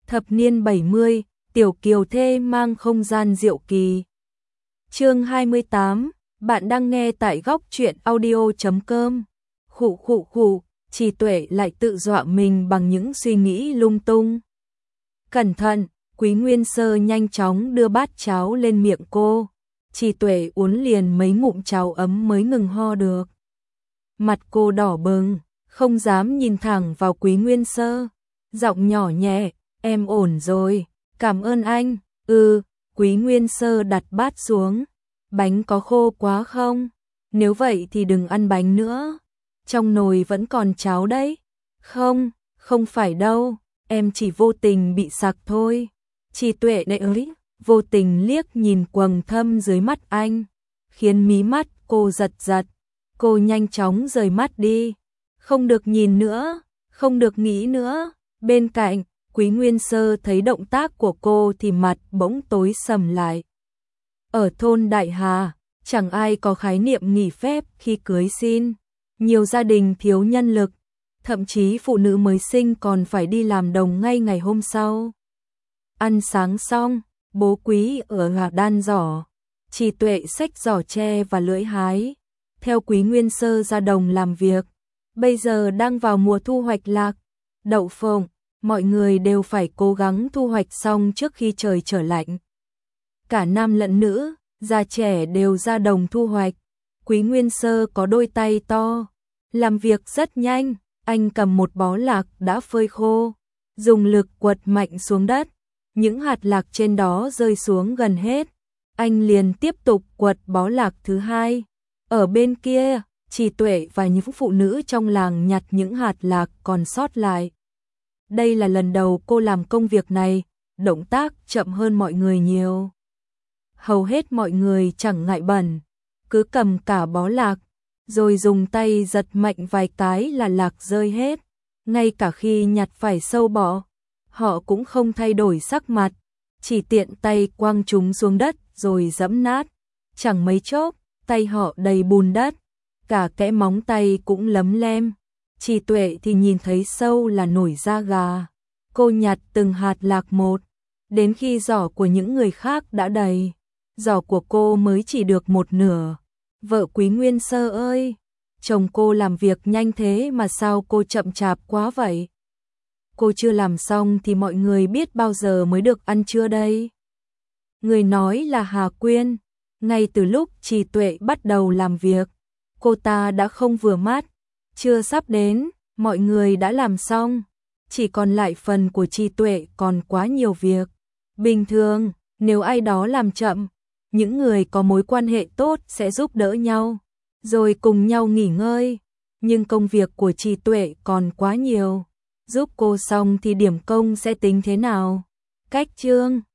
Thập niên 70, tiểu kiều thê mang không gian diệu kỳ. Chương 28, bạn đang nghe tại góc truyện audio.com. Khụ, Trì Tuệ lại tự dọa mình bằng những suy nghĩ lung tung. Cẩn thận, Quý Nguyên Sơ nhanh chóng đưa bát cháo lên miệng cô. Trì Tuệ uống liền mấy ngụm cháo ấm mới ngừng ho được. Mặt cô đỏ bừng, không dám nhìn thẳng vào Quý Nguyên Sơ. Giọng nhỏ nhẹ, em ổn rồi, cảm ơn anh. Quý Nguyên Sơ đặt bát xuống. Bánh có khô quá không? Nếu vậy thì đừng ăn bánh nữa. Trong nồi vẫn còn cháo đấy. Không phải đâu, em chỉ vô tình bị sặc thôi. Trì Tuệ đấy ơi, vô tình liếc nhìn quầng thâm dưới mắt anh, khiến mí mắt cô giật giật. Cô nhanh chóng rời mắt đi. Không được nhìn nữa, không được nghĩ nữa. Bên cạnh, Quý Nguyên Sơ thấy động tác của cô thì mặt bỗng tối sầm lại. Ở thôn Đại Hà, chẳng ai có khái niệm nghỉ phép khi cưới xin. Nhiều gia đình thiếu nhân lực, thậm chí phụ nữ mới sinh còn phải đi làm đồng ngay ngày hôm sau. Ăn sáng xong, bố Quý ở gà đan giỏ. Trì Tuệ xách giỏ tre và lưỡi hái. Theo Quý Nguyên Sơ ra đồng làm việc. Bây giờ đang vào mùa thu hoạch lạc, đậu phộng, mọi người đều phải cố gắng thu hoạch xong trước khi trời trở lạnh. Cả nam lẫn nữ, già trẻ đều ra đồng thu hoạch. Quý Nguyên Sơ có đôi tay to, làm việc rất nhanh. Anh cầm một bó lạc đã phơi khô, dùng lực quật mạnh xuống đất. Những hạt lạc trên đó rơi xuống gần hết. Anh liền tiếp tục quật bó lạc thứ hai. Ở bên kia, Trì Tuệ và những phụ nữ trong làng nhặt những hạt lạc còn sót lại. Đây là lần đầu cô làm công việc này, động tác chậm hơn mọi người nhiều. Hầu hết mọi người chẳng ngại bẩn, cứ cầm cả bó lạc, rồi dùng tay giật mạnh vài cái là lạc rơi hết. Ngay cả khi nhặt phải sâu bọ, họ cũng không thay đổi sắc mặt, chỉ tiện tay quăng chúng xuống đất rồi giẫm nát. Chẳng mấy chốc, tay họ đầy bùn đất, cả kẽ móng tay cũng lấm lem. Trì Tuệ thì nhìn thấy sâu là nổi da gà. Cô nhặt từng hạt lạc một, đến khi giỏ của những người khác đã đầy, giỏ của cô mới chỉ được một nửa. Vợ Quý Nguyên Sơ ơi, chồng cô làm việc nhanh thế mà sao cô chậm chạp quá vậy? Cô chưa làm xong thì mọi người biết bao giờ mới được ăn trưa đây? Người nói là Hà Quyên. Ngay từ lúc Trì Tuệ bắt đầu làm việc, cô ta đã không vừa mắt. Chưa sắp đến, mọi người đã làm xong, chỉ còn lại phần của Trì Tuệ còn quá nhiều việc. Bình thường, nếu ai đó làm chậm, những người có mối quan hệ tốt sẽ giúp đỡ nhau, rồi cùng nhau nghỉ ngơi. Nhưng công việc của Trì Tuệ còn quá nhiều. Giúp cô xong thì điểm công sẽ tính thế nào? Cách chương